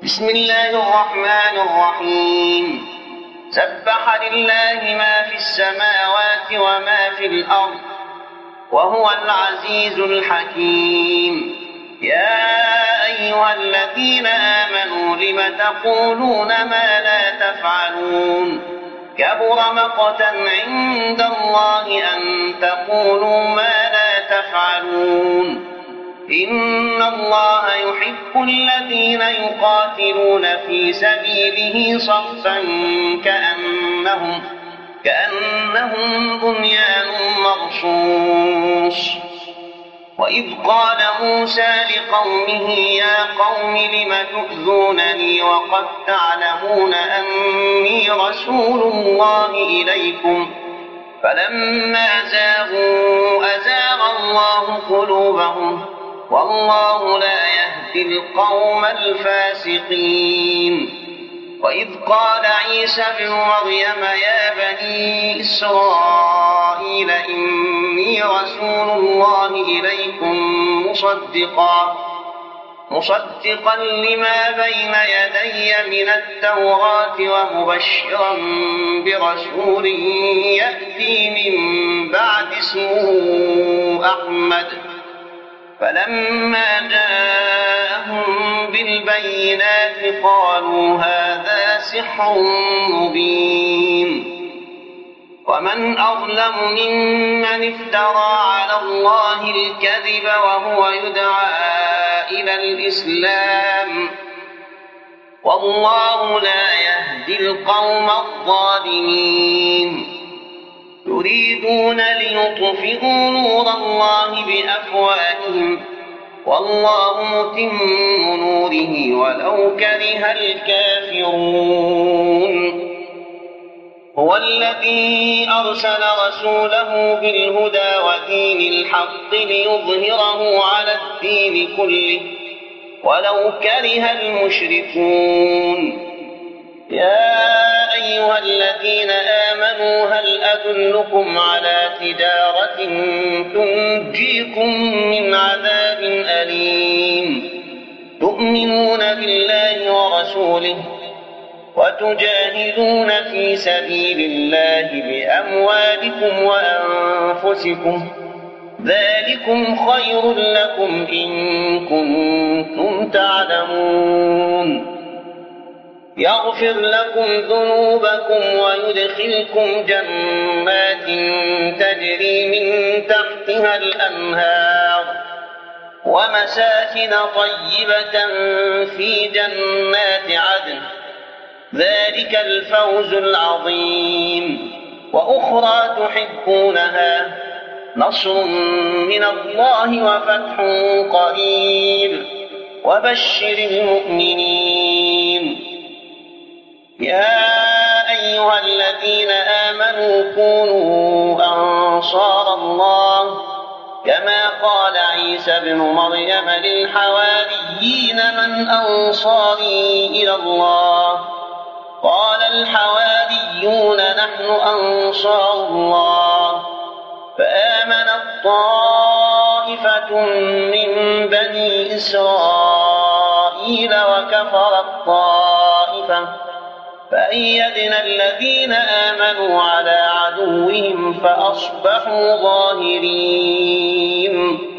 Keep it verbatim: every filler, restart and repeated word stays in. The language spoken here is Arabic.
بسم الله الرحمن الرحيم سبح لله ما في السماوات وما في الأرض وهو العزيز الحكيم. يا أيها الذين آمنوا لم تقولون ما لا تفعلون كبر مقتا عند الله أن تقولوا ما لا تفعلون. إن الله يحب الذين يقاتلون في سبيله صفا كأنهم, كأنهم بنيان مرصوص. وإذ قال موسى لقومه يا قوم لم تؤذونني وقد تعلمون أني رسول الله إليكم فلما زاغوا أزاغ الله قلوبهم والله لا يهدي القوم الفاسقين. وإذ قال عيسى ابن مريم يا بني إسرائيل إني رسول الله إليكم مصدقا مصدقا لما بين يدي من التوراة ومبشرا برسول يأتي من بعد اسمه أحمد. فلما جاءهم بالبينات قالوا هذا سحر مبين. ومن أظلم ممن افترى على الله الكذب وهو يدعى إلى الإسلام والله لا يهدي القوم الظالمين. يريدون ليطفئوا نور الله بأفواههم والله متم نوره ولو كره الكافرون. هو الذي أرسل رسوله بالهدى ودين الحق ليظهره على الدين كله ولو كره المشركون. يا أيها الذين آمنوا هل أدلكم على تجارة تنجيكم من عذاب أليم تؤمنون بالله ورسوله وتجاهدون في سبيل الله بأموالكم وأنفسكم ذلكم خير لكم إن كنتم تعلمون. يغفر لكم ذنوبكم ويدخلكم جنات تجري من تحتها الأنهار ومساكن طيبة في جنات عدن ذلك الفوز العظيم. وأخرى تحبونها نصر من الله وفتح قريب وبشر المؤمنين. يا أيها الذين آمنوا كونوا أنصار الله كما قال عيسى ابن مريم للحواريين من أنصاري إلى الله قال الحواريون نحن أنصار الله. فآمنت طائفة من بني إسرائيل وكفرت طائفة فأيدنا الذين آمنوا على عدوهم فأصبحوا ظاهرين.